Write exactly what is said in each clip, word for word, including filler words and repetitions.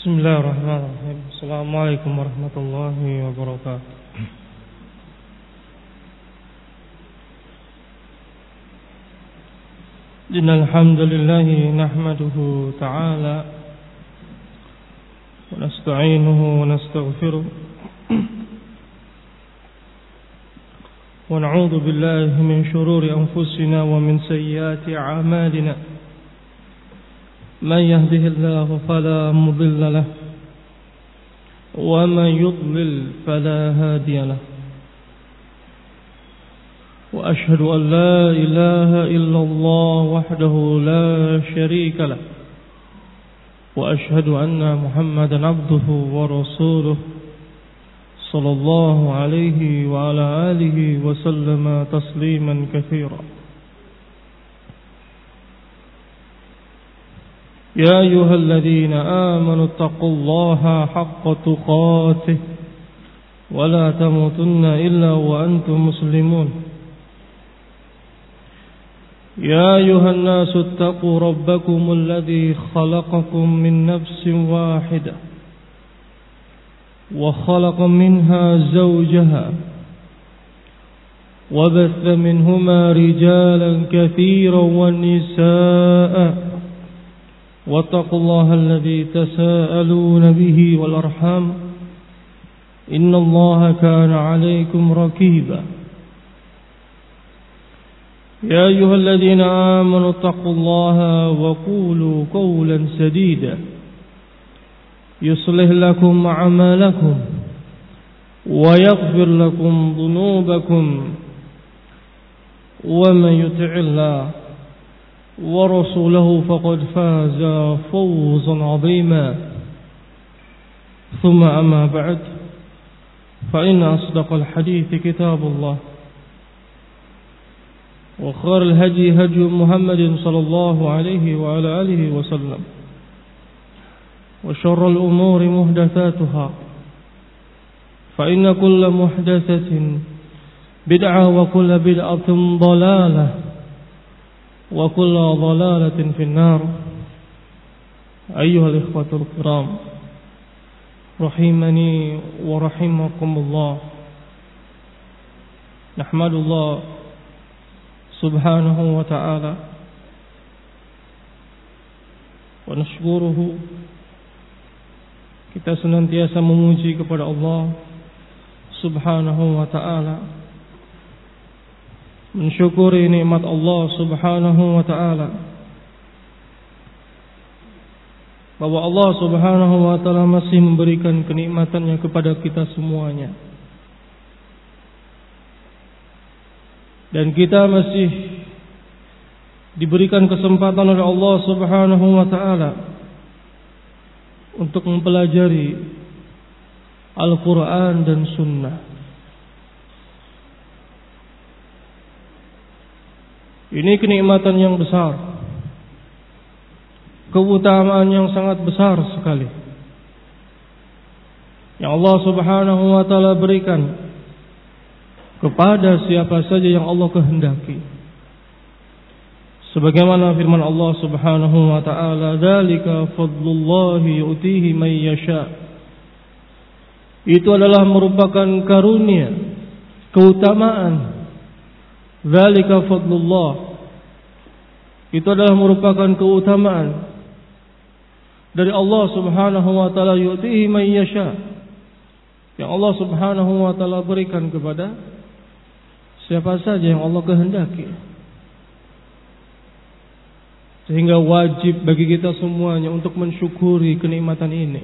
Bismillahirrahmanirrahim. Assalamualaikum warahmatullahi wabarakatuh. Innal hamdalillah nahmaduhu ta'ala wa nasta'inuhu wa nastaghfiruh wa na'udzu billahi min shururi anfusina wa min sayyiati a'malina. من يهده الله فلا مضل له ومن يضلل فلا هادي له وأشهد أن لا إله إلا الله وحده لا شريك له وأشهد أن محمدا عبده ورسوله صلى الله عليه وعلى آله وسلم تسليما كثيرا. يا أيها الذين آمنوا اتقوا الله حق تقاته ولا تموتن إلا وأنتم مسلمون. يا أيها الناس اتقوا ربكم الذي خلقكم من نفس واحدة وخلق منها زوجها وبث منهما رجالا كثيرا والنساء واتقوا الله الذي تساءلون به والأرحام إن الله كان عليكم رقيبا. يا أيها الذين آمنوا اتقوا الله وقولوا قولا سديدا يصلح لكم أعمالكم ويغفر لكم ذنوبكم ومن يطع الله ورسوله فقد فاز فوزا عظيما. ثم أما بعد فإن أصدق الحديث كتاب الله وخير الهدي هدي محمد صلى الله عليه وعلى آله وسلم وشر الأمور محدثاتها فإن كل محدثة بدعة وكل بدعة ضلالة وكل ضلالة في النار. أيها الإخوة الكرام رحمني ورحمكم الله. نحمد الله سبحانه وتعالى ونشكره. Kita senantiasa memuji kepada Allah Subhanahu wa ta'ala, mensyukuri nikmat Allah Subhanahu wa ta'ala, bahwa Allah Subhanahu wa ta'ala masih memberikan kenikmatannya kepada kita semuanya, dan kita masih diberikan kesempatan oleh Allah Subhanahu wa ta'ala untuk mempelajari Al-Quran dan Sunnah. Ini kenikmatan yang besar, keutamaan yang sangat besar sekali yang Allah Subhanahu wa ta'ala berikan kepada siapa saja yang Allah kehendaki. Sebagaimana firman Allah Subhanahu wa ta'ala, "Dzalika fadlullahi yu'tihi may yasha." Itu adalah merupakan karunia, keutamaan. Dzalika fadlullah, itu adalah merupakan keutamaan dari Allah Subhanahu wa ta'ala, yu'tihi may yasha, yang Allah Subhanahu wa ta'ala berikan kepada siapa saja yang Allah kehendaki. Sehingga wajib bagi kita semuanya untuk mensyukuri kenikmatan ini.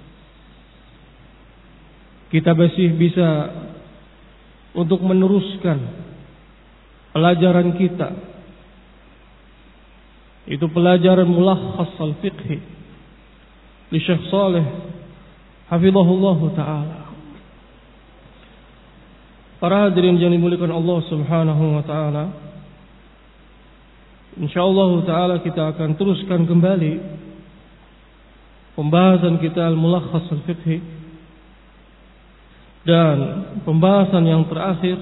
Kita masih bisa untuk meneruskan pelajaran kita, itu pelajaran Mulakhas al-Fiqhi li Syekh Shalih hafizahullah ta'ala. Para hadirin yang dimuliakan Allah Subhanahu wa ta'ala, insyaallah ta'ala kita akan teruskan kembali pembahasan kita Al-Mulakhas al-Fiqhi, dan pembahasan yang terakhir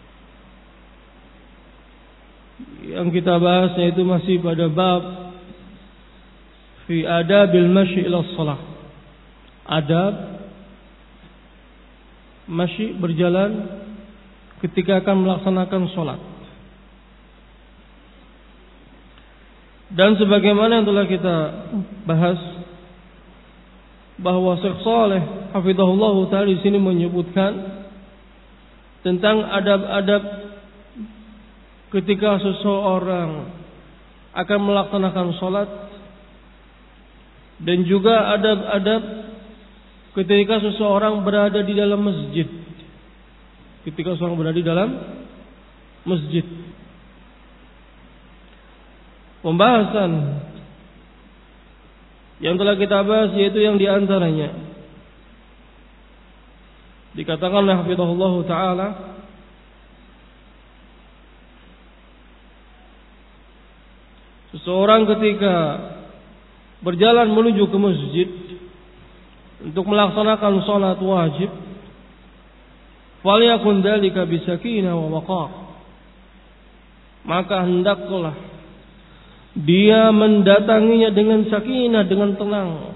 yang kita bahasnya itu masih pada bab fi adabil masyi ila shalah. Adab masyi berjalan ketika akan melaksanakan sholat. Dan sebagaimana yang telah kita bahas bahwa Syekh Shalih hafizahullah taala di sini menyebutkan tentang adab-adab ketika seseorang akan melaksanakan sholat, dan juga adab-adab ketika seseorang berada di dalam masjid. Ketika seseorang berada di dalam masjid. Pembahasan yang telah kita bahas yaitu yang diantaranya dikatakan oleh hafizahullah taala seseorang ketika berjalan menuju ke masjid untuk melaksanakan salat wajib, falyakun dzalika bisakinah wa waqar, maka hendaklah dia mendatanginya dengan sakinah, dengan tenang,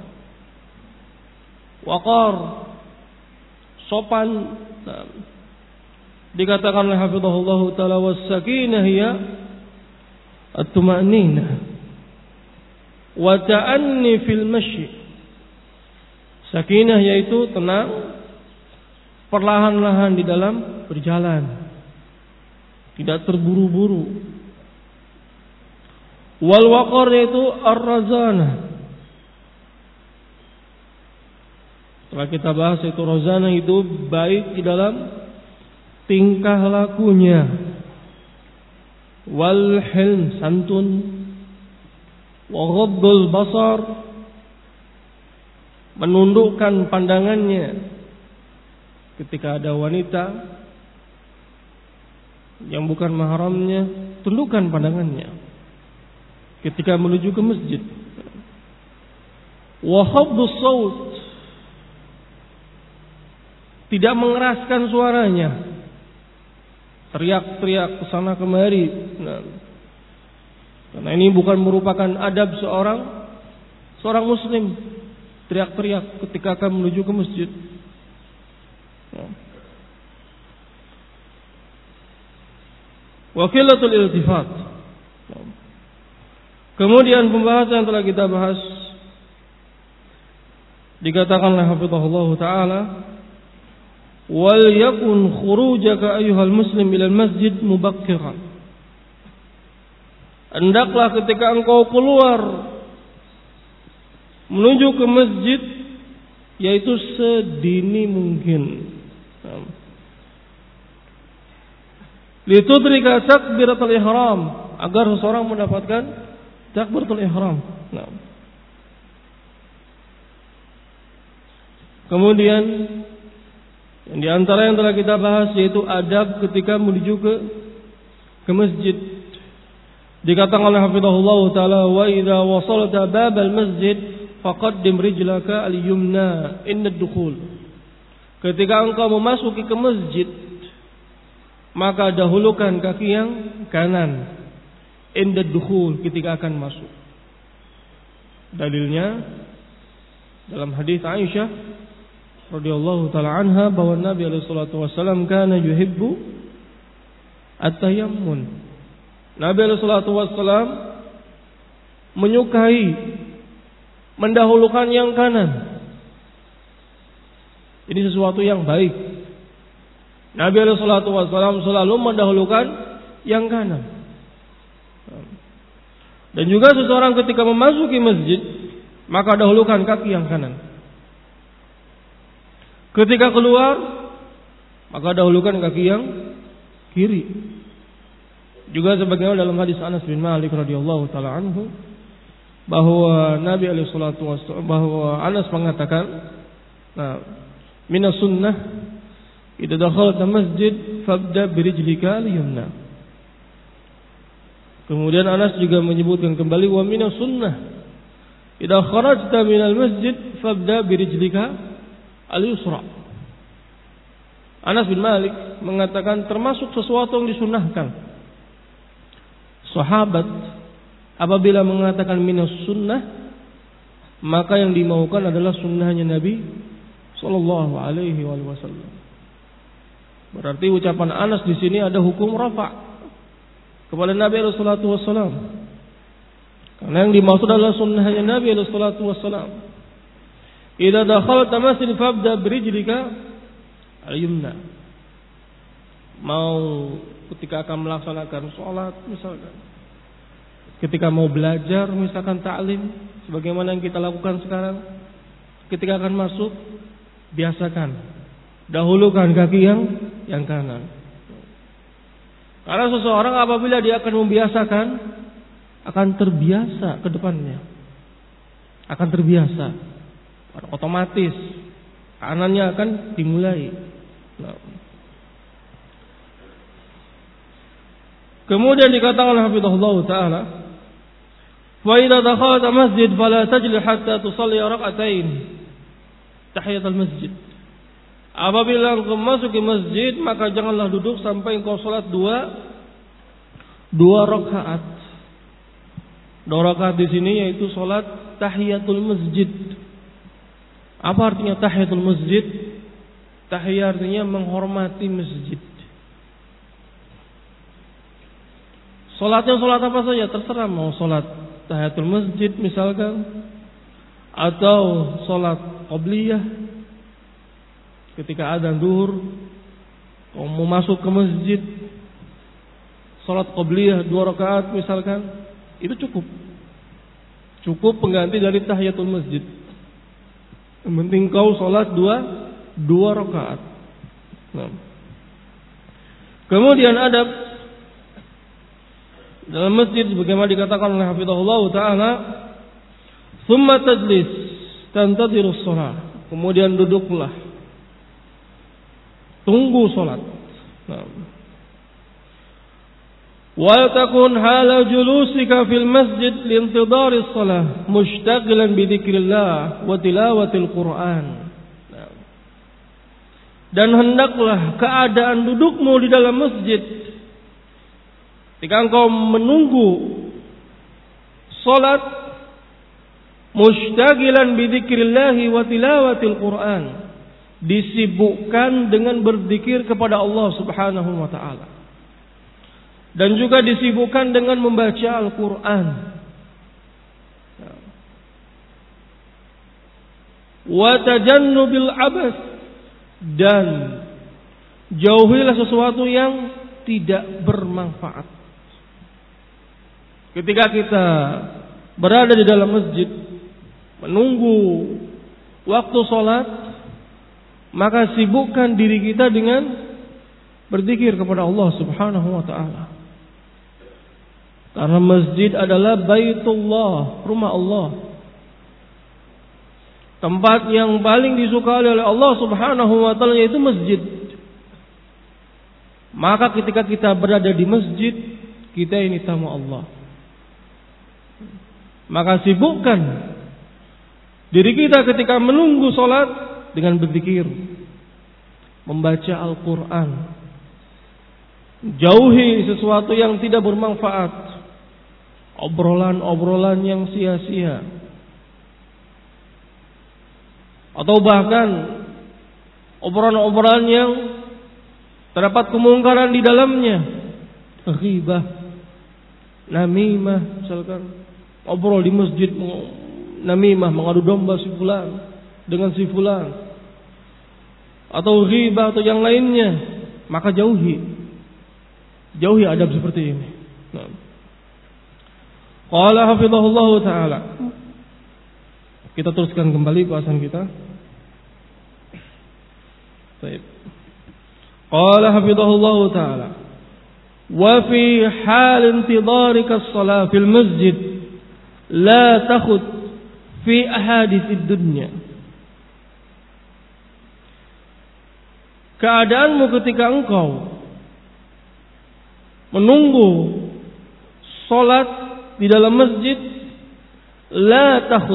waqar, sopan. Nah, dikatakan oleh hafizahullah taala was-sakinah hiya at-tuma'ninah wa ta'anni fil masyi. Sakinah yaitu tenang, perlahan-lahan di dalam berjalan, tidak terburu-buru. Wal waqar yaitu ar-razanah. Setelah kita bahas itu razanah itu baik di dalam tingkah lakunya. Wal hilm, santun. Wa ghaddul basar, menundukkan pandangannya ketika ada wanita yang bukan mahramnya, tundukkan pandangannya ketika menuju ke masjid. Wa khafdus saut, tidak mengeraskan suaranya, teriak-teriak ke sana kemari. Nah, karena ini bukan merupakan adab seorang seorang muslim, teriak-teriak ketika akan menuju ke masjid. Wa qillatul iltifat. Kemudian pembahasan yang telah kita bahas dikatakan oleh hafizahullah taala, wal yakun khurujaka ayyuhal muslim ila masjid mubakkiran. Hendaklah ketika engkau keluar menuju ke masjid yaitu sedini mungkin. Litudrika takbiratul ihram, agar seseorang mendapatkan takbiratul ihram. Nah. Kemudian yang di antara yang telah kita bahas yaitu adab ketika menuju ke ke masjid. Dikatakan oleh hafizahullah taala, wa idza wasalta babal masjid faqaddim rijlaka al-yumna inda ad-dukhul. Ketika engkau memasuki ke masjid, maka dahulukan kaki yang kanan inda ad-dukhul, ketika akan masuk. Dalilnya dalam hadis Aisyah radhiyallahu taala anha bahwa Nabi alaihi salatu wasallam kana yuhibbu at-tayammun. Nabi alaihi salatu wasallam menyukai mendahulukan yang kanan. Ini sesuatu yang baik. Nabi alaihi salatu wasallam selalu mendahulukan yang kanan. Dan juga seseorang ketika memasuki masjid, maka dahulukan kaki yang kanan. Ketika keluar, maka dahulukan kaki yang kiri. Juga sebagaimana dalam hadis Anas bin Malik radhiyallahu taala anhu bahwa Nabi alaihi salatu wasallam, bahwa Anas mengatakan, nah, minas sunnah idza dakhalta masjid fabda birijlika al-yumna. Kemudian Anas juga menyebutkan kembali, wa minas sunnah idza kharajta minal masjid fabda birijlika al-yusra. Anas bin Malik mengatakan termasuk sesuatu yang disunnahkan. Sahabat apabila mengatakan minas sunnah, maka yang dimaukan adalah sunnahnya Nabi Sallallahu Alaihi Wasallam. Berarti ucapan Anas di sini ada hukum rafa kepada Nabi Sallallahu Alaihi Wasallam. Karena yang dimaksud adalah sunnahnya Nabi Sallallahu Alaihi Wasallam. Idza dakhalta masjid fabda birijlika al-yumna. Mau ketika akan melaksanakan sholat misalkan, ketika mau belajar misalkan ta'lim sebagaimana yang kita lakukan sekarang, ketika akan masuk biasakan dahulukan kaki yang yang kanan. Karena seseorang apabila dia akan membiasakan akan terbiasa ke depannya, akan terbiasa, otomatis kanannya akan dimulai. Nah. Kemudian dikatakan hafizahullah taala, "Wa idza dakhalta masjid fala tajlis hatta tusalli rak'atain tahiyatul masjid." Apabila engkau masuk ke masjid, maka janganlah duduk sampai engkau salat dua dua rakaat. Dua rakaat di sini yaitu salat tahiyatul masjid. Apa artinya tahiyatul masjid? Tahiyat artinya menghormati masjid. Salatnya salat apa saja terserah, mau salat tahiyatul masjid misalkan, atau salat qabliyah ketika adzan zuhur, mau masuk ke masjid salat qabliyah dua rakaat misalkan, itu cukup. Cukup pengganti dari tahiyatul masjid. Yang penting kau salat dua dua rakaat. Nah. Kemudian adab dalam masjid bagaimana dikatakan oleh hafizahullah taala, "Tsumma tajlis tantadhirus shalah." Kemudian duduklah, tunggu salat. Nah. Wa takun hala julusika fil masjid liintidaris shalah mushtaghilan bi dzikrillah wa tilawatil Qur'an. Nah. Dan hendaklah keadaan dudukmu di dalam masjid ketika engkau menunggu salat mushtaghilan bi dzikrillah wa tilawatil Qur'an, disibukkan dengan berzikir kepada Allah Subhanahu wa taala, dan juga disibukkan dengan membaca Al-Qur'an. Wa tajannubil abas, dan jauhilah sesuatu yang tidak bermanfaat. Ketika kita berada di dalam masjid menunggu waktu sholat, maka sibukkan diri kita dengan berzikir kepada Allah Subhanahu wa taala. Karena masjid adalah baitullah, rumah Allah, tempat yang paling disukai oleh Allah Subhanahu wa taala yaitu masjid. Maka ketika kita berada di masjid, kita ini tamu Allah. Maka sibukkan diri kita ketika menunggu sholat dengan berzikir, membaca Al-Quran. Jauhi sesuatu yang tidak bermanfaat, obrolan-obrolan yang sia-sia, atau bahkan obrolan-obrolan yang terdapat kemungkaran di dalamnya, ghibah, namimah misalkan. Obrol di masjid, namimah, mengadu domba si fulan dengan si fulan, atau ghibah atau yang lainnya, maka jauhi, jauhi adab seperti ini. Nah. Qala hafizahullah taala. Kita teruskan kembali bahasan kita. Baik. Qala hafizahullah taala, wa fi hal intidarika as-salah fil masjid la takhud fi ahaditsid dunya. Keadaanmu ketika engkau menunggu salat di dalam masjid, la takhud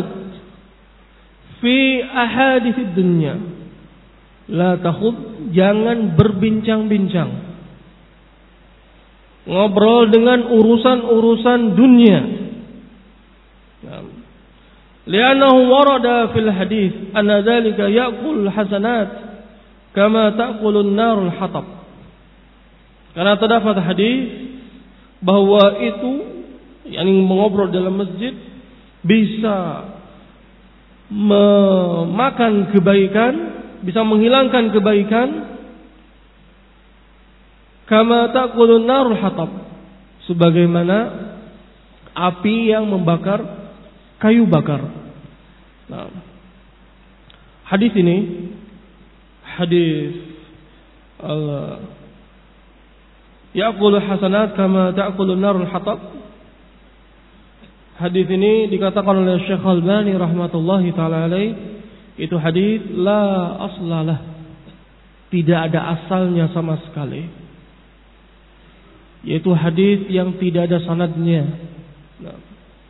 fi ahaditsid dunya. La takhud, jangan berbincang-bincang, ngobrol dengan urusan-urusan dunia. Li'annahu warada fil hadis anna dzalika ya'kul hasanat kama ta'kulun narul hatab. Karena terdapat hadis bahwa itu yang mengobrol dalam masjid bisa memakan kebaikan, bisa menghilangkan kebaikan, kama ta'kulun narul hatab, sebagaimana api yang membakar kayu bakar. Nah, hadis ini hadis Allah ya'kulu hasanat kama ta'kulun narul hatab. Hadis ini dikatakan oleh Syekh Al-Albani rahmatullahi taala alaih, itu hadis la aslalah, tidak ada asalnya sama sekali. Yaitu hadis yang tidak ada sanadnya. Nah,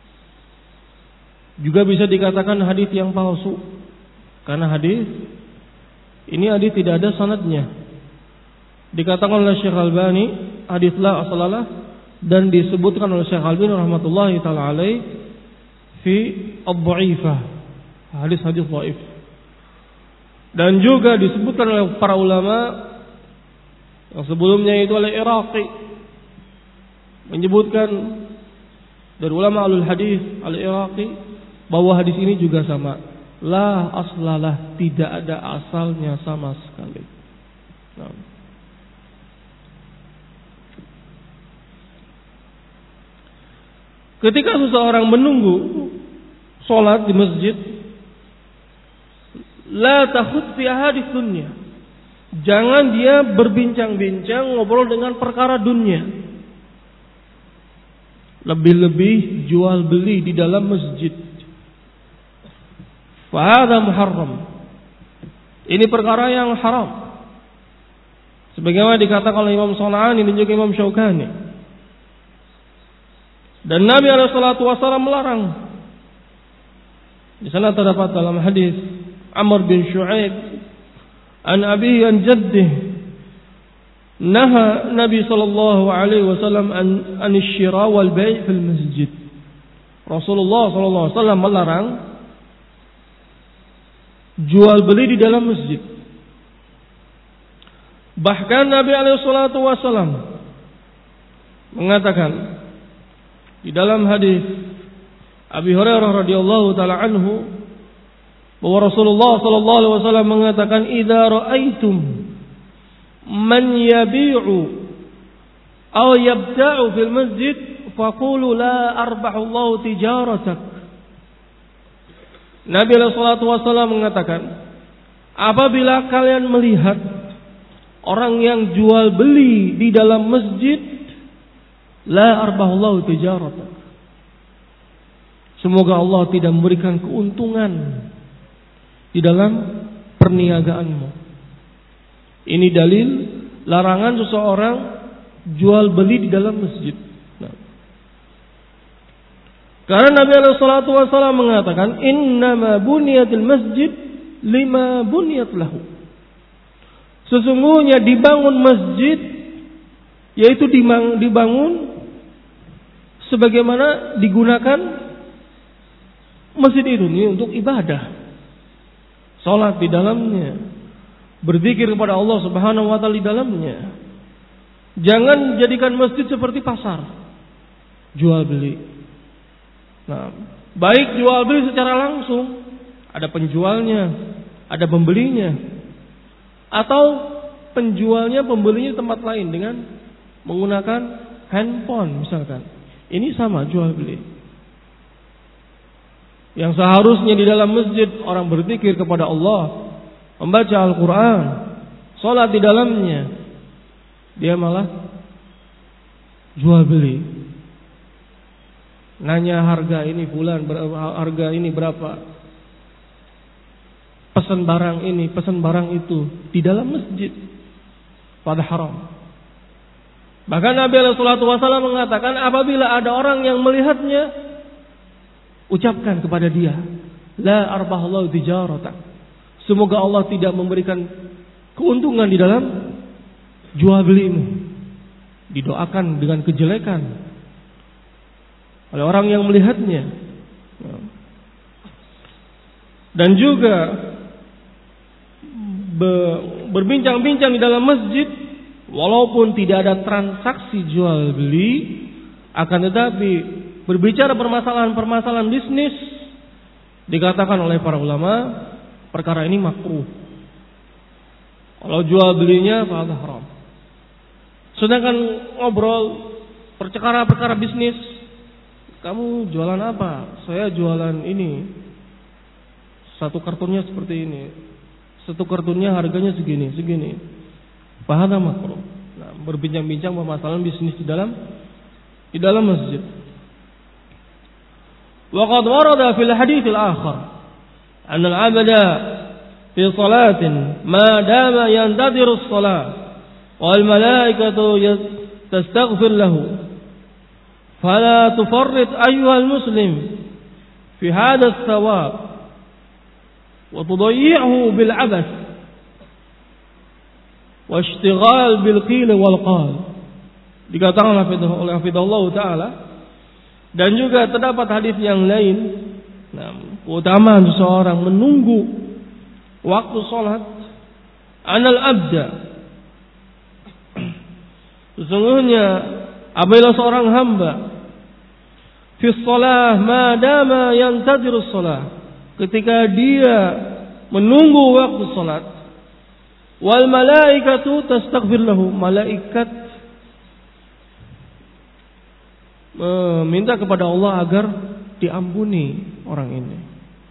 juga bisa dikatakan hadis yang palsu, karena hadis ini hadis tidak ada sanadnya. Dikatakan oleh Syekh Al-Albani hadis la aslalah, dan disebutkan oleh Syekh Al-Albani rahmatullahi taala alaih fi ad-dha'ifah, hadis-hadis dhaif. Dan juga disebutkan oleh para ulama yang sebelumnya itu oleh Iraqi, menyebutkan dari ulama alul hadis al-Iraqi bahwa hadis ini juga sama, la aslalah, tidak ada asalnya sama sekali. Nah, ketika seseorang menunggu sholat di masjid, la takhud fi ahadits dunya, jangan dia berbincang-bincang ngobrol dengan perkara dunia, lebih-lebih jual beli di dalam masjid. Fa hadza muharram, ini perkara yang haram, sebagaimana dikatakan oleh Imam Shana'ani dan juga Imam Syaukani. Dan Nabi alaihi salatu wasallam melarang. Di sana terdapat dalam hadis Amr bin Shu'aib an abihi an jaddih, naha Nabi sallallahu alaihi wasallam an an syira wal bai' fil masjid. Rasulullah sallallahu alaihi wasallam melarang jual beli di dalam masjid. Bahkan Nabi alaihi salatu wasallam mengatakan di dalam hadis Abi Hurairah radhiyallahu taala anhu bahwa Rasulullah sallallahu alaihi wasallam mengatakan, "Idza ra'aitum man yabi'u aw yabta'u fil masjid faqulu la arbahu Allah tijaratak." Nabi alaihi salatu wasallam mengatakan, apabila kalian melihat orang yang jual beli di dalam masjid, la arbahullahu tijaratak, semoga Allah tidak memberikan keuntungan di dalam perniagaanmu. Ini dalil larangan seseorang jual beli di dalam masjid. Nah, karena Nabi alaihi salatu wasallam mengatakan, innama buniyatil masjid lima buniyat lahu, sesungguhnya dibangun masjid, yaitu dibangun sebagaimana digunakan masjid itu ini untuk ibadah, salat di dalamnya, berzikir kepada Allah Subhanahu wa taala di dalamnya. Jangan jadikan masjid seperti pasar, jual beli. Nah, baik jual beli secara langsung, ada penjualnya, ada pembelinya, atau penjualnya pembelinya tempat lain dengan menggunakan handphone misalkan. Ini sama jual beli. Yang seharusnya di dalam masjid orang berzikir kepada Allah, membaca Al-Quran, sholat di dalamnya, dia malah jual beli. Nanya harga ini bulan, harga ini berapa, pesan barang ini, pesan barang itu di dalam masjid, pada haram. Bahkan Nabi alaihi salatu wasallam mengatakan, apabila ada orang yang melihatnya, ucapkan kepada dia, la arbahallahu tijaratak, semoga Allah tidak memberikan keuntungan di dalam jual belimu. Didoakan dengan kejelekan oleh orang yang melihatnya. dan juga berbincang-bincang di dalam masjid, walaupun tidak ada transaksi jual beli, akan tetapi berbicara permasalahan-permasalahan bisnis, dikatakan oleh para ulama perkara ini makruh. Kalau jual belinya fahadah haram. Sedangkan ngobrol perkara-perkara bisnis, kamu jualan apa? Saya jualan ini. Satu kartunnya seperti ini. Satu kartunnya harganya segini, segini. Fahadah makruh. Nah, berbincang-bincang permasalahan bisnis di dalam di dalam masjid. Wa qad warada fil hadits al-akhar anna al-'abda fi salatin ma dama yantadiru as-salah wal malaikatu tastaghfir lahu fala tufarrit ayyuha al-muslim fi hadha ath-thawab wa tudayyi'hu bil 'abath wa ishtighal bil qil wal qal. Dikatakan oleh hafizahullah taala, dan juga terdapat hadis yang lain, nah, keutamaan seseorang menunggu waktu sholat. Anal abda, sesungguhnya apabila seorang hamba fi shalah ma dama yantadiru shalah, ketika dia menunggu waktu sholat, wal malaikatu tastaghfir lahu, malaikat meminta kepada Allah agar diampuni orang ini.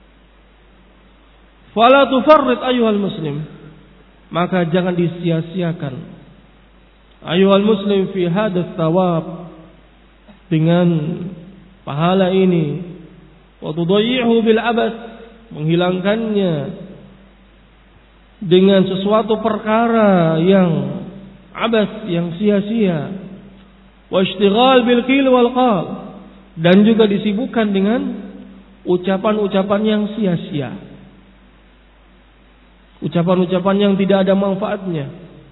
Fala tufarrit ayyuhal muslim, maka jangan disia-siakan ayyuhal muslim fi hadzal thawab, dengan pahala ini, wa tudayyi'hu bil abas, menghilangkannya dengan sesuatu perkara yang abas, yang sia-sia. Wa ishtighal bil qil wal qal, dan juga disibukkan dengan ucapan-ucapan yang sia-sia, ucapan-ucapan yang tidak ada manfaatnya.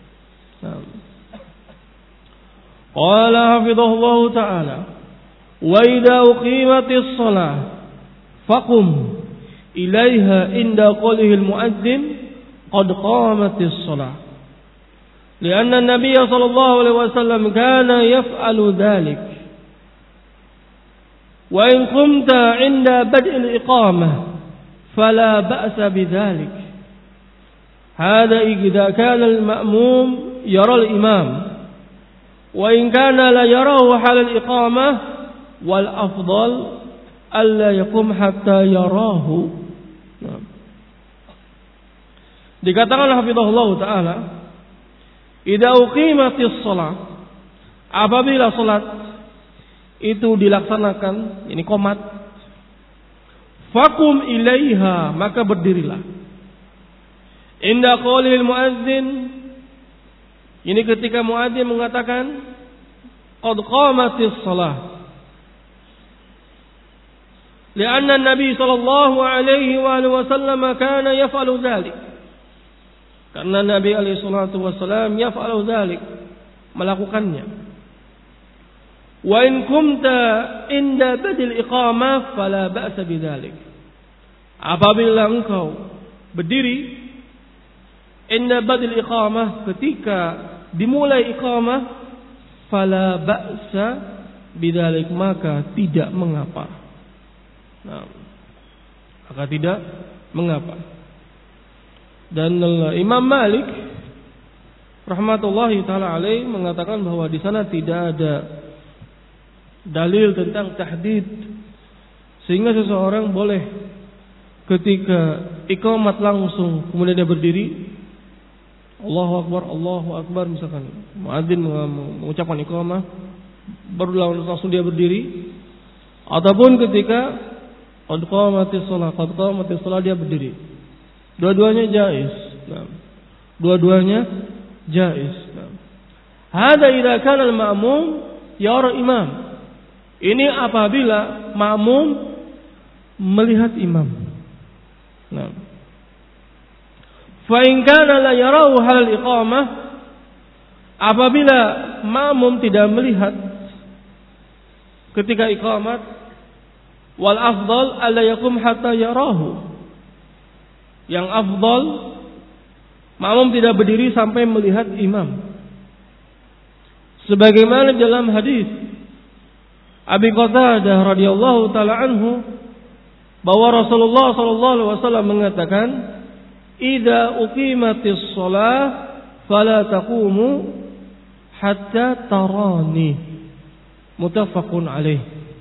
Qala hafizahullah ta'ala, wa idza uqimatis shalah faqum ilaiha inda qawlihi al-mu'adzin qad qamatis shalah. لأن النبي صلى الله عليه وسلم كان يفعل ذلك وإن قمت عند بدء الإقامة فلا بأس بذلك. هذا إذا كان المأموم يرى الإمام، وإن كان لا يراه حال الإقامة، والأفضل ألا يقوم حتى يراه. Dikatakan hafizahullah ta'ala, idza uqimatis shalah, apabila salat itu dilaksanakan, ini qomat, faqum ilaiha, maka berdirilah. Inda qaulil muadzin, ini ketika muadzin mengatakan qad qamatis shalah. Lianna Nabi sallallahu alaihi wa sallam kana yaf'alu dzalik. Karena Nabi alaihi salatu wasallam yaf'alu dzalik, melakukannya. Wa in kumta inda badil iqamah fala ba'sa bidzalik. Apabila engkau berdiri inda badil iqamah, ketika dimulai iqamah, fala ba'sa bidzalik, maka tidak mengapa. Nah, maka tidak mengapa. Dan Imam Malik rahmatullahi taala alaih mengatakan bahwa di sana tidak ada dalil tentang tahdid, sehingga seseorang boleh ketika iqamat langsung kemudian dia berdiri, Allahu Akbar, Allahu Akbar, misalkan muadzin mengucapkan iqamah baru langsung dia berdiri, ataupun ketika qad qamatis shalah, qad qamatis shalah dia berdiri. Dua-duanya jaiz. Nah, dua-duanya jaiz. Nah, hada idza kana al-ma'mum yara imam. Ini apabila makmum melihat imam. Nah, fa in kana la yarahu hal al-iqamah, apabila makmum tidak melihat ketika iqamat, wal afdal alla yakum hatta yarahu, yang afdal, makmum tidak berdiri sampai melihat imam. Sebagaimana dalam hadis Abi Qatadah radhiyallahu taala anhu bahwa Rasulullah sallallahu alaihi wasallam mengatakan, "Idza uqimatis shalah fala taqumu hatta tarani." Muttafaqun alaih.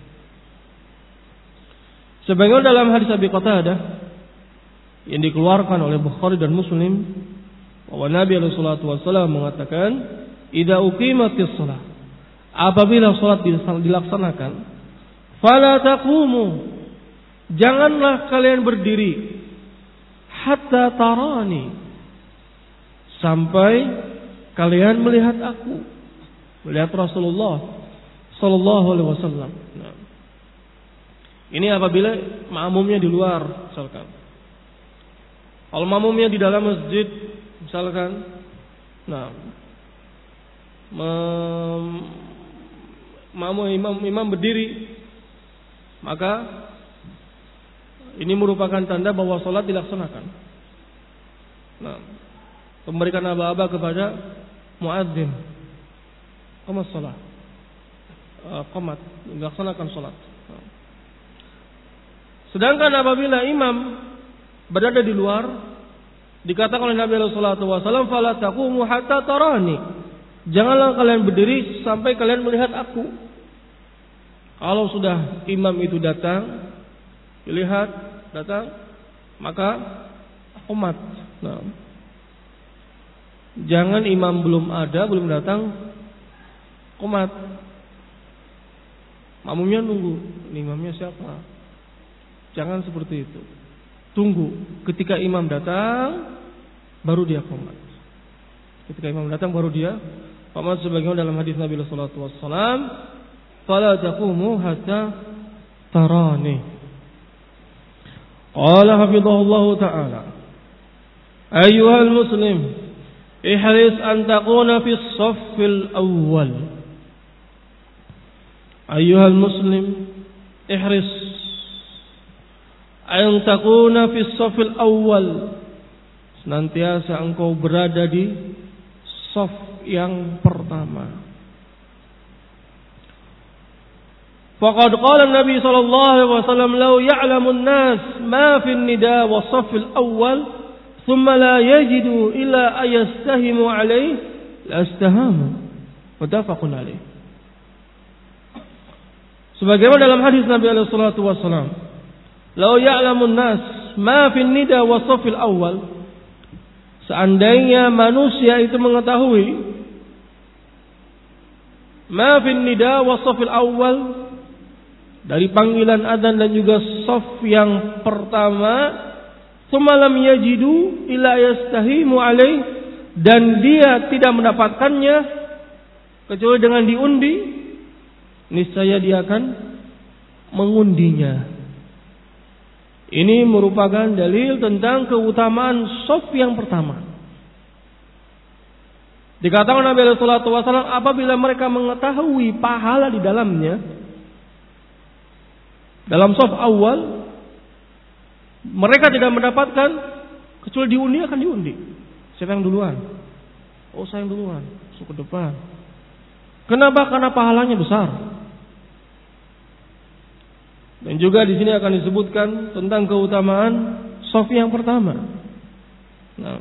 Sebagaimana dalam hadis Abi Qatadah yang dikeluarkan oleh Bukhari dan Muslim bahwa Nabi alaihi salatu wasallam mengatakan, "Idza uqimatis shalah," apabila salat dilaksanakan, "Fala taqumu," janganlah kalian berdiri, "hatta tarani," sampai kalian melihat aku, melihat Rasulullah sallallahu alaihi wasallam. Nah, ini apabila makmumnya di luar, misalkan. Kalau makmumnya di dalam masjid, misalkan, nah, makmum imam imam berdiri, maka ini merupakan tanda bahwa sholat dilaksanakan. Nah, memberikan aba-aba kepada muadzin, qamat sholat, qamat, dilaksanakan sholat. Sedangkan apabila imam berada di luar, dikatakan oleh Nabi sallallahu alaihi wasallam, "Fala taqumu hatta tarani." Janganlah kalian berdiri sampai kalian melihat aku. Kalau sudah imam itu datang, dilihat datang, maka qomat. Nah, jangan imam belum ada, belum datang, qomat. Makmumnya nunggu, imamnya siapa? Jangan seperti itu. Tunggu ketika imam datang, baru dia qomat. Ketika imam datang baru dia qomat, sebagaimana dalam hadis Nabi sallallahu alaihi wasallam, "Fala taqumu hatta tarani." Qala hafizahullah ta'ala, "Ayyuhal muslim, ihris an taquna fi as-saffil awwal." Ayyuhal muslim, ihris an taquna fi as-saffil awwal. Senantiasa engkau berada di shaf yang pertama. Faqad qala Nabi sallallahu alaihi wasallam, "Law ya'lamu an-nas ma fi an-nida wa as-saff al-awwal, thumma la yajidu illa ayastahimu alayhi, lastahamu." Muttafaqun alaih. Sebagaimana dalam hadis Nabi alaihi salatu wasallam, "Law ya'lamu an-nas ma fi an-nida wa as-saff al-awwal," seandainya manusia itu mengetahui ma fi an-nida wa as-saff al-awwal, dari panggilan adzan dan juga shaf yang pertama, "Tsumma lam yajidu illa yastahimu alaih," dan dia tidak mendapatkannya kecuali dengan diundi, niscaya dia akan mengundinya. Ini merupakan dalil tentang keutamaan shaf yang pertama. Dikatakan Nabi sallallahu alaihi wasallam, apabila mereka mengetahui pahala di dalamnya, dalam shaf awal, mereka tidak mendapatkan kecuali diundi, akan diundi. Siapa yang duluan? Oh, saya yang duluan, masuk ke depan. Kenapa? Karena pahalanya besar. Dan juga di sini akan disebutkan tentang keutamaan shaf yang pertama. Nah,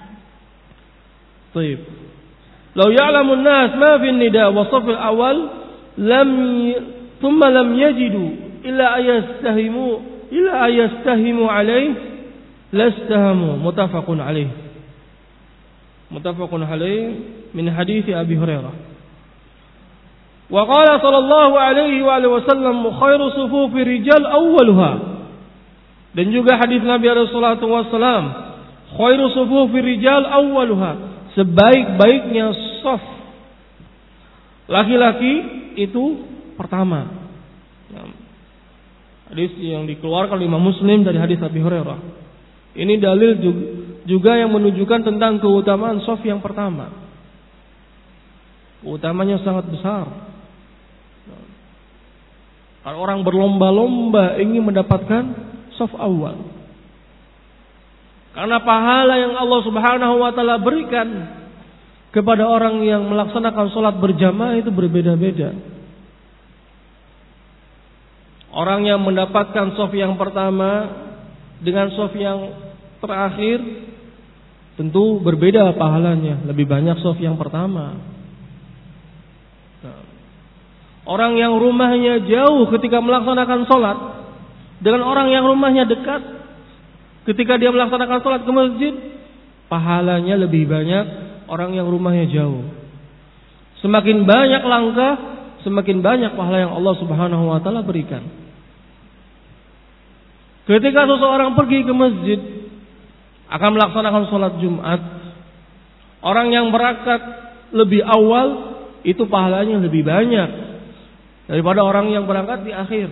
baik. Lau ya'lamun nas ma fi nida wa shaf al-awwal lam thumma lam yajidu illa ayastahimu illa ayastahimu alaih lastahamu. Muttafaqun alaih. Muttafaqun alaih min hadits Abi Hurairah. Wa qala sallallahu alaihi wa alihi wasallam, khairu sufufi rijal awwaluha. Dan juga hadis Nabi alaihi salatu wasallam, khairu sufufi rijal awwaluha, sebaik-baiknya shaf laki-laki itu pertama. Hadis yang dikeluarkan oleh Imam Muslim dari hadis Abi Hurairah. Ini dalil juga yang menunjukkan tentang keutamaan shaf yang pertama. Keutamanya sangat besar. Kalau orang berlomba-lomba ingin mendapatkan shaf awal, Karena pahala yang Allah Subhanahu wa taala berikan kepada orang yang melaksanakan sholat berjamaah itu berbeda-beda. Orang yang mendapatkan shaf yang pertama dengan shaf yang terakhir tentu berbeda pahalanya, lebih banyak shaf yang pertama. Nah, orang yang rumahnya jauh ketika melaksanakan sholat dengan orang yang rumahnya dekat ketika dia melaksanakan sholat ke masjid, pahalanya lebih banyak orang yang rumahnya jauh. Semakin banyak langkah, semakin banyak pahala yang Allah Subhanahu wa taala berikan. Ketika seseorang pergi ke masjid akan melaksanakan sholat Jumat, orang yang berangkat lebih awal itu pahalanya lebih banyak daripada orang yang berangkat di akhir.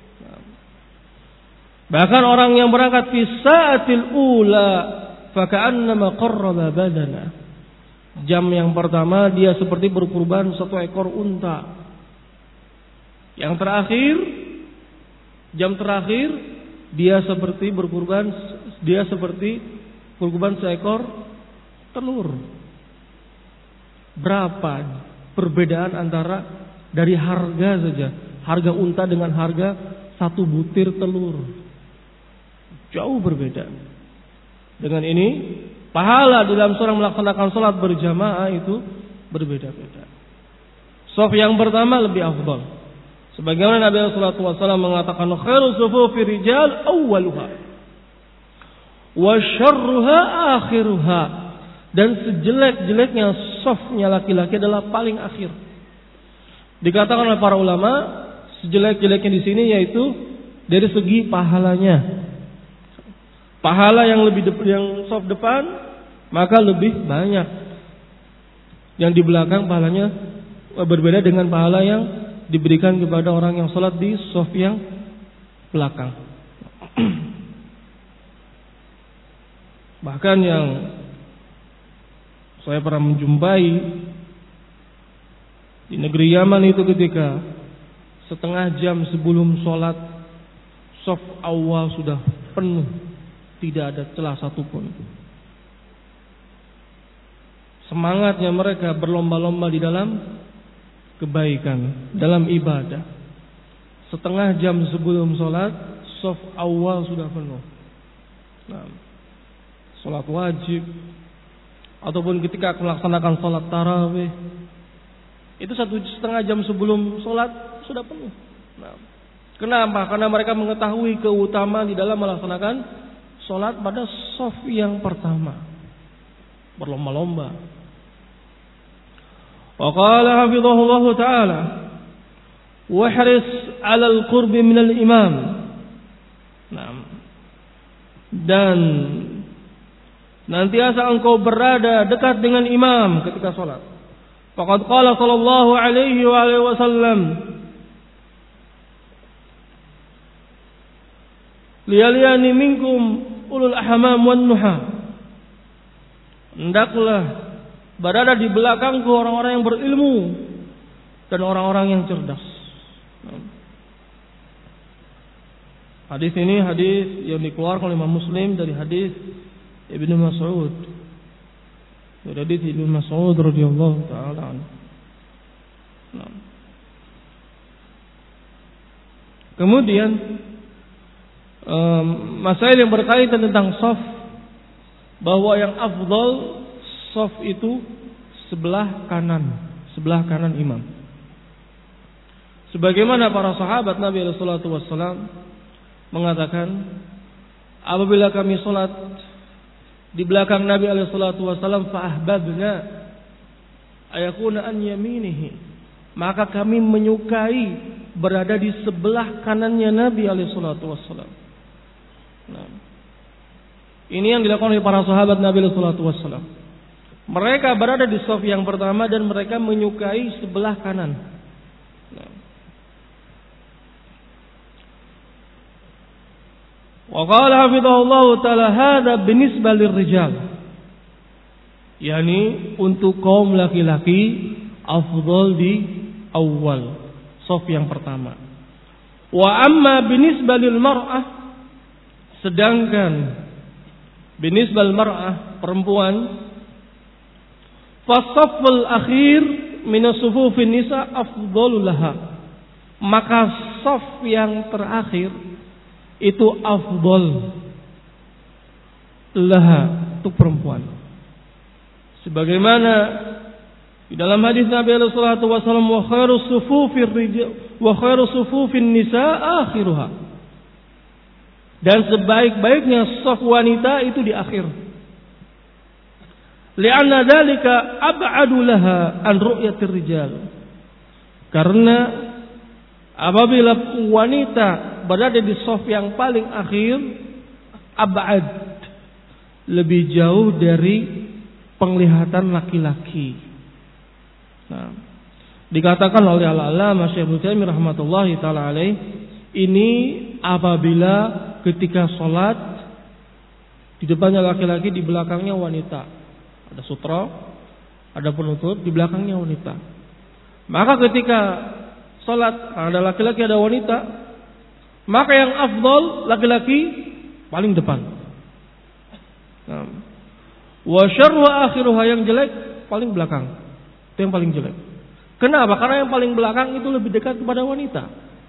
Bahkan orang yang berangkat fi sa'atil ula faka'annama qarraba badana. Jam yang pertama dia seperti berkurban satu ekor unta. Yang terakhir, jam terakhir dia seperti berkurban dia seperti berkurban seekor telur. Berapa perbedaan antara dari harga saja, harga unta dengan harga satu butir telur. Jauh berbeda. Dengan ini, pahala di dalam seorang melaksanakan sholat berjamaah itu berbeda-beda. Shaf yang pertama lebih afdal. Sebagaimana Nabi sallallahu alaihi wasallam mengatakan, khairu sufufi rijal awwaluha wa syarruha akhiruha. Dan sejelek-jeleknya shafnya laki-laki adalah paling akhir. Dikatakan oleh para ulama, sejelek-jeleknya di sini yaitu dari segi pahalanya. Pahala yang lebih de- yang shaf depan maka lebih banyak. Yang di belakang pahalanya berbeda dengan pahala yang diberikan kepada orang yang sholat di shaf yang belakang. Bahkan yang saya pernah menjumpai di negeri Yaman itu ketika setengah jam sebelum sholat shaf awal sudah penuh. Tidak ada celah satupun. Semangatnya mereka berlomba-lomba di dalam kebaikan, dalam ibadah. Setengah jam sebelum sholat, shaf awal sudah penuh. Nah, sholat wajib ataupun ketika melaksanakan sholat tarawih, itu satu setengah jam sebelum sholat sudah penuh. Nah, kenapa? Karena mereka mengetahui keutamaan di dalam melaksanakan sholat pada shaf yang pertama. Berlomba-lomba. Wa qala hafizahullah ta'ala, wahris 'ala al-qurbi min al-imam. Nah, dan nantiasa engkau berada dekat dengan imam ketika sholat. Faqad qala sallallahu alaihi wa alihi wasallam, liyaliyani minkum ulul ahmam wan nuha. Hendaklah berada di belakangku orang-orang yang berilmu dan orang-orang yang cerdas. Hadis ini hadis yang dikeluarkan oleh Imam Muslim dari hadis Ibnu Mas'ud. Dari hadis Ibnu Mas'ud radhiyallahu taala anhu. Kemudian um, masalah yang berkaitan tentang shaf, bahwa yang afdal shaf itu sebelah kanan, sebelah kanan imam. Sebagaimana para sahabat Nabi sallallahu alaihi wasallam mengatakan, apabila kami salat di belakang Nabi sallallahu alaihi wasallam, fa ahbabna ayakuna an yaminihi, maka kami menyukai berada di sebelah kanannya Nabi sallallahu alaihi wasallam. Nah, ini yang dilakukan oleh para sahabat Nabi sallallahu alaihi wasallam. Mereka berada di shaf yang pertama dan mereka menyukai sebelah kanan. Nah, wa qala hafizahullah ta'ala hadza binisbah lirrijal, yakni untuk kaum laki-laki afdal di awal shaf yang pertama. Wa amma binisbah lil mar'ah, sedangkan binisbal mar'ah, perempuan, fasaful akhir minas sufufin nisa afdhalu laha, maka saf yang terakhir itu afdal laha, untuk perempuan. Sebagaimana di dalam hadis Nabi alaihi salatu wasallam, wa khairu sufufir rijal wa khairu sufufin nisa akhiruha, dan sebaik-baiknya saf wanita itu di akhir. Li'anna dzalika ab'adu laha an ru'yatir rijal. Karena apabila wanita berada di shaf yang paling akhir, ab'ad, lebih jauh dari penglihatan laki-laki. Nah, dikatakan oleh Al-Allamah Syekh Utsaimin rahmatullahi taala alaih, ini apabila ketika salat di depannya laki-laki, di belakangnya wanita. Ada sutra, ada penutup, di belakangnya wanita. Maka ketika salat ada laki-laki, ada wanita, maka yang afdal laki-laki paling depan. Nah, wa syarru akhiruha, yang jelek paling belakang. Itu yang paling jelek. Kenapa? Karena yang paling belakang itu lebih dekat kepada wanita.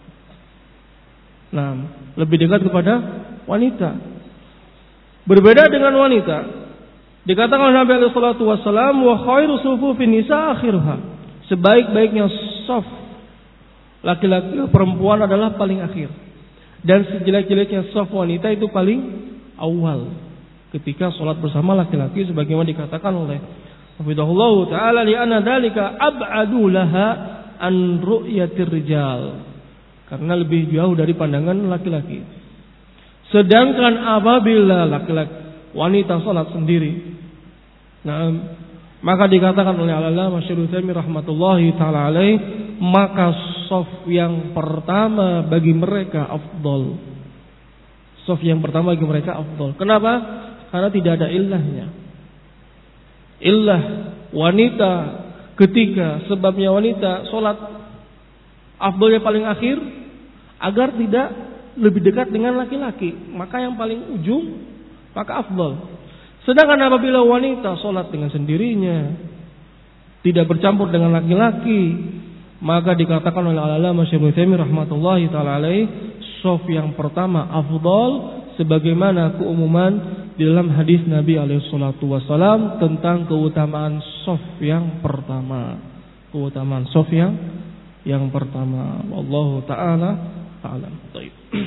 Nah, lebih dekat kepada wanita. Berbeda dengan wanita. Dikatakan oleh Nabi alaihi salatu wasallam, wa khairu sufufin nisa akhiruha, sebaik-baiknya shaf laki-laki perempuan adalah paling akhir, dan sejelek-jeleknya shaf wanita itu paling awal ketika salat bersama laki-laki, sebagaimana dikatakan oleh hafizahullah taala, li anna dzalika ab'adu laha an ru'yatir rijal, karena lebih jauh dari pandangan laki-laki. Sedangkan apabila laki-laki wanita salat sendiri, nah, maka dikatakan oleh Al-Allamah Syekh Utsaimin rahmatullahi taala alaih, maka shaf yang pertama bagi mereka afdal. Shaf yang pertama bagi mereka afdal. Kenapa? Karena tidak ada illahnya. Illah wanita ketika sebabnya wanita salat afdalnya paling akhir agar tidak lebih dekat dengan laki-laki, maka yang paling ujung maka afdal. Sedangkan apabila wanita sholat dengan sendirinya, tidak bercampur dengan laki-laki, maka dikatakan oleh Al-Allamah Syekh Utsaimin rahmatullahi taala alaih, shaf yang pertama afdal, sebagaimana keumuman di dalam hadis Nabi alaihi salatu wasallam tentang keutamaan shaf yang pertama. Keutamaan shaf yang yang pertama. Wallahu taala a'lam. Baik.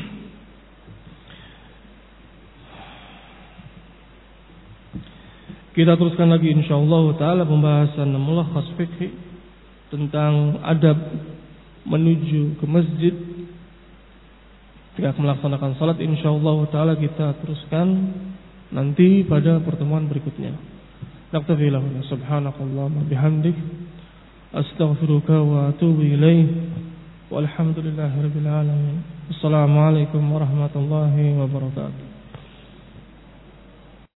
Kita teruskan lagi insyaallah taala pembahasan mulakhas fikih tentang adab menuju ke masjid ketika melaksanakan salat. Insyaallah taala kita teruskan nanti pada pertemuan berikutnya. Naktafi lahu subhanakallahumma bihamdik astaghfiruka wa atubu ilaik. Walhamdulillahirabbil alamin. Wassalamualaikum warahmatullahi wabarakatuh.